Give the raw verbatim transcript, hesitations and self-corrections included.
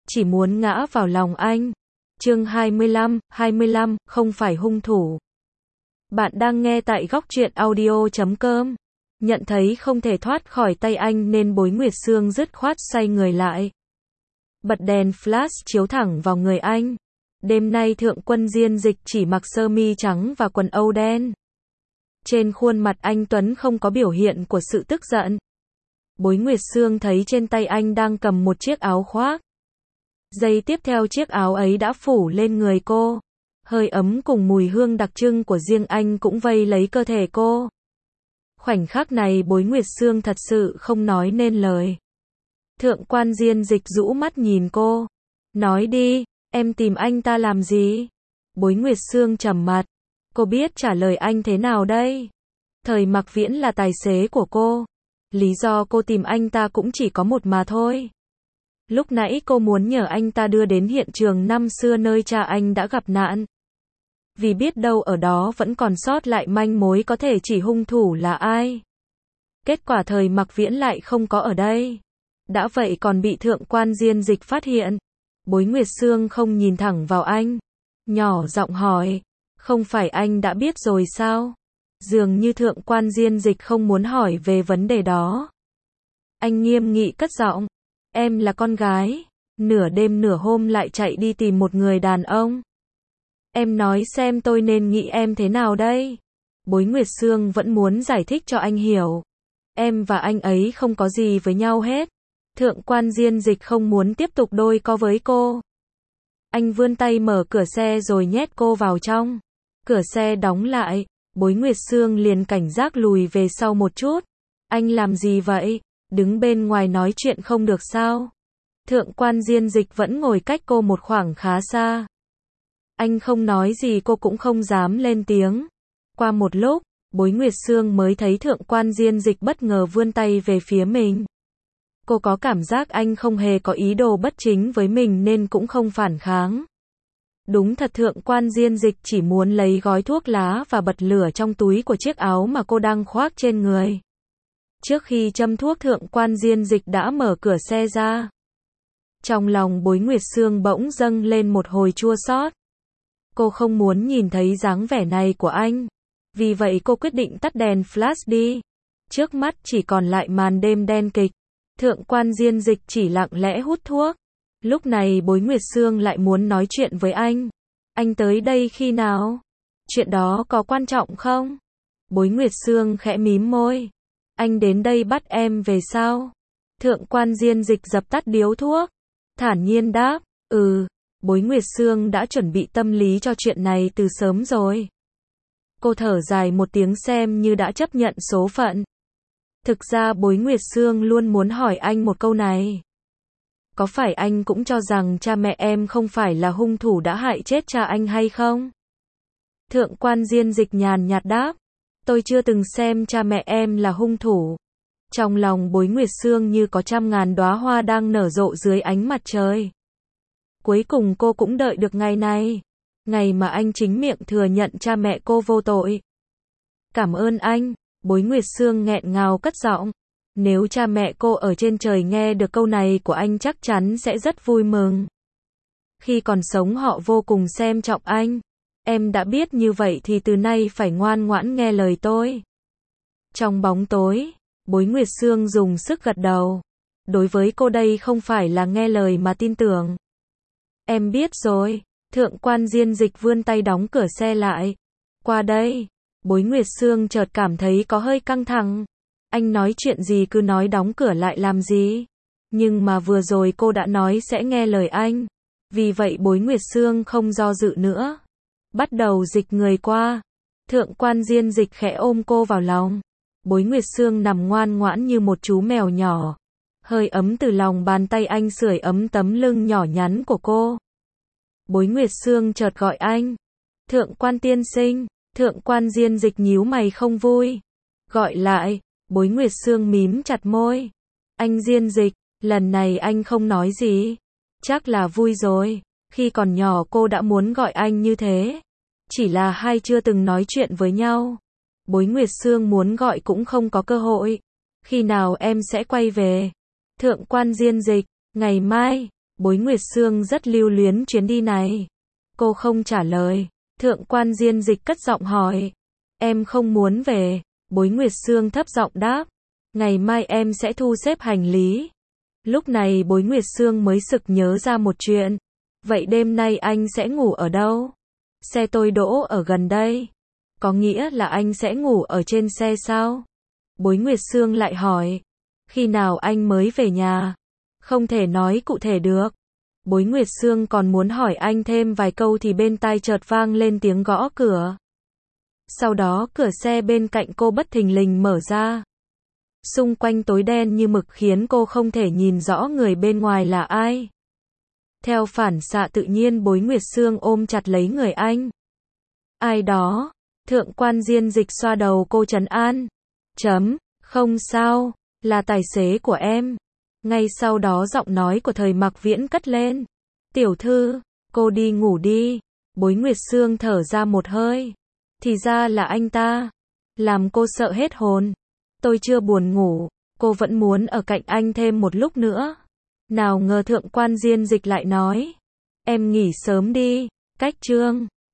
chỉ muốn ngã vào lòng anh. Chương hai mươi lăm, hai mươi lăm, không phải hung thủ. Bạn đang nghe tại góc truyện audio chấm com. Nhận thấy không thể thoát khỏi tay anh nên Bối Nguyệt Sương dứt khoát xoay người lại. Bật đèn flash chiếu thẳng vào người anh. Đêm nay Thượng Quân Diên Dịch chỉ mặc sơ mi trắng và quần âu đen. Trên khuôn mặt anh Tuấn không có biểu hiện của sự tức giận. Bối Nguyệt Sương thấy trên tay anh đang cầm một chiếc áo khoác. Giây tiếp theo chiếc áo ấy đã phủ lên người cô. Hơi ấm cùng mùi hương đặc trưng của riêng anh cũng vây lấy cơ thể cô. Khoảnh khắc này Bối Nguyệt Sương thật sự không nói nên lời. Thượng Quan Diên Dịch rũ mắt nhìn cô. Nói đi, em tìm anh ta làm gì? Bối Nguyệt Sương trầm mặt. Cô biết trả lời anh thế nào đây? Thời Mặc Viễn là tài xế của cô. Lý do cô tìm anh ta cũng chỉ có một mà thôi. Lúc nãy cô muốn nhờ anh ta đưa đến hiện trường năm xưa nơi cha anh đã gặp nạn. Vì biết đâu ở đó vẫn còn sót lại manh mối có thể chỉ hung thủ là ai. Kết quả Thời Mặc Viễn lại không có ở đây. Đã vậy còn bị Thượng Quan Diên Dịch phát hiện. Bối Nguyệt Sương không nhìn thẳng vào anh. Nhỏ giọng hỏi. Không phải anh đã biết rồi sao? Dường như Thượng Quan Diên Dịch không muốn hỏi về vấn đề đó. Anh nghiêm nghị cất giọng. Em là con gái. Nửa đêm nửa hôm lại chạy đi tìm một người đàn ông. Em nói xem tôi nên nghĩ em thế nào đây? Bối Nguyệt Sương vẫn muốn giải thích cho anh hiểu. Em và anh ấy không có gì với nhau hết. Thượng Quan Diên Dịch không muốn tiếp tục đôi co với cô. Anh vươn tay mở cửa xe rồi nhét cô vào trong. Cửa xe đóng lại. Bối Nguyệt Sương liền cảnh giác lùi về sau một chút. Anh làm gì vậy? Đứng bên ngoài nói chuyện không được sao? Thượng Quan Diên Dịch vẫn ngồi cách cô một khoảng khá xa. Anh không nói gì cô cũng không dám lên tiếng. Qua một lúc, Bối Nguyệt Sương mới thấy Thượng Quan Diên Dịch bất ngờ vươn tay về phía mình. Cô có cảm giác anh không hề có ý đồ bất chính với mình nên cũng không phản kháng. Đúng thật Thượng Quan Diên Dịch chỉ muốn lấy gói thuốc lá và bật lửa trong túi của chiếc áo mà cô đang khoác trên người. Trước khi châm thuốc Thượng Quan Diên Dịch đã mở cửa xe ra. Trong lòng Bối Nguyệt Sương bỗng dâng lên một hồi chua xót. Cô không muốn nhìn thấy dáng vẻ này của anh. Vì vậy cô quyết định tắt đèn flash đi. Trước mắt chỉ còn lại màn đêm đen kịch. Thượng Quan Diên Dịch chỉ lặng lẽ hút thuốc. Lúc này Bối Nguyệt Sương lại muốn nói chuyện với anh. Anh tới đây khi nào? Chuyện đó có quan trọng không? Bối Nguyệt Sương khẽ mím môi. Anh đến đây bắt em về sao? Thượng Quan Diên Dịch dập tắt điếu thuốc. Thản nhiên đáp. Ừ. Bối Nguyệt Sương đã chuẩn bị tâm lý cho chuyện này từ sớm rồi. Cô thở dài một tiếng xem như đã chấp nhận số phận. Thực ra Bối Nguyệt Sương luôn muốn hỏi anh một câu này. Có phải anh cũng cho rằng cha mẹ em không phải là hung thủ đã hại chết cha anh hay không? Thượng Quan Diên Dịch nhàn nhạt đáp. Tôi chưa từng xem cha mẹ em là hung thủ. Trong lòng Bối Nguyệt Sương như có trăm ngàn đóa hoa đang nở rộ dưới ánh mặt trời. Cuối cùng cô cũng đợi được ngày này. Ngày mà anh chính miệng thừa nhận cha mẹ cô vô tội. Cảm ơn anh. Bối Nguyệt Sương nghẹn ngào cất giọng. Nếu cha mẹ cô ở trên trời nghe được câu này của anh chắc chắn sẽ rất vui mừng. Khi còn sống họ vô cùng xem trọng anh. Em đã biết như vậy thì từ nay phải ngoan ngoãn nghe lời tôi. Trong bóng tối, Bối Nguyệt Sương dùng sức gật đầu. Đối với cô đây không phải là nghe lời mà tin tưởng. Em biết rồi. Thượng Quan Diên Dịch vươn tay đóng cửa xe lại. Qua đây. Bối Nguyệt Sương chợt cảm thấy có hơi căng thẳng. Anh nói chuyện gì cứ nói đóng cửa lại làm gì? Nhưng mà vừa rồi cô đã nói sẽ nghe lời anh. Vì vậy Bối Nguyệt Sương không do dự nữa. Bắt đầu dịch người qua. Thượng Quan Diên Dịch khẽ ôm cô vào lòng. Bối Nguyệt Sương nằm ngoan ngoãn như một chú mèo nhỏ. Hơi ấm từ lòng bàn tay anh sưởi ấm tấm lưng nhỏ nhắn của cô. Bối Nguyệt Sương chợt gọi anh. Thượng Quan tiên sinh. Thượng Quan Diên Dịch nhíu mày không vui. Gọi lại. Bối Nguyệt Sương mím chặt môi. Anh Diên Dịch, lần này anh không nói gì. Chắc là vui rồi. Khi còn nhỏ cô đã muốn gọi anh như thế. Chỉ là hai chưa từng nói chuyện với nhau. Bối Nguyệt Sương muốn gọi cũng không có cơ hội. Khi nào em sẽ quay về? Thượng Quan Diên Dịch, ngày mai. Bối Nguyệt Sương rất lưu luyến chuyến đi này. Cô không trả lời. Thượng quan Diên Dịch cất giọng hỏi. Em không muốn về. Bối Nguyệt Sương thấp giọng đáp. Ngày mai em sẽ thu xếp hành lý. Lúc này Bối Nguyệt Sương mới sực nhớ ra một chuyện. Vậy đêm nay anh sẽ ngủ ở đâu? Xe tôi đỗ ở gần đây. Có nghĩa là anh sẽ ngủ ở trên xe sao? Bối Nguyệt Sương lại hỏi. Khi nào anh mới về nhà? Không thể nói cụ thể được. Bối Nguyệt Sương còn muốn hỏi anh thêm vài câu thì bên tai chợt vang lên tiếng gõ cửa. Sau đó cửa xe bên cạnh cô bất thình lình mở ra. Xung quanh tối đen như mực khiến cô không thể nhìn rõ người bên ngoài là ai. Theo phản xạ tự nhiên Bối Nguyệt Sương ôm chặt lấy người anh. Ai đó? Thượng quan Diên Dịch xoa đầu cô trấn an. Chấm, không sao, là tài xế của em. Ngay sau đó giọng nói của Thời Mặc Viễn cất lên. Tiểu thư, cô đi ngủ đi. Bối Nguyệt Sương thở ra một hơi. Thì ra là anh ta. Làm cô sợ hết hồn. Tôi chưa buồn ngủ, cô vẫn muốn ở cạnh anh thêm một lúc nữa. Nào ngờ Thượng quan Diên Dịch lại nói. Em nghỉ sớm đi, cách chương.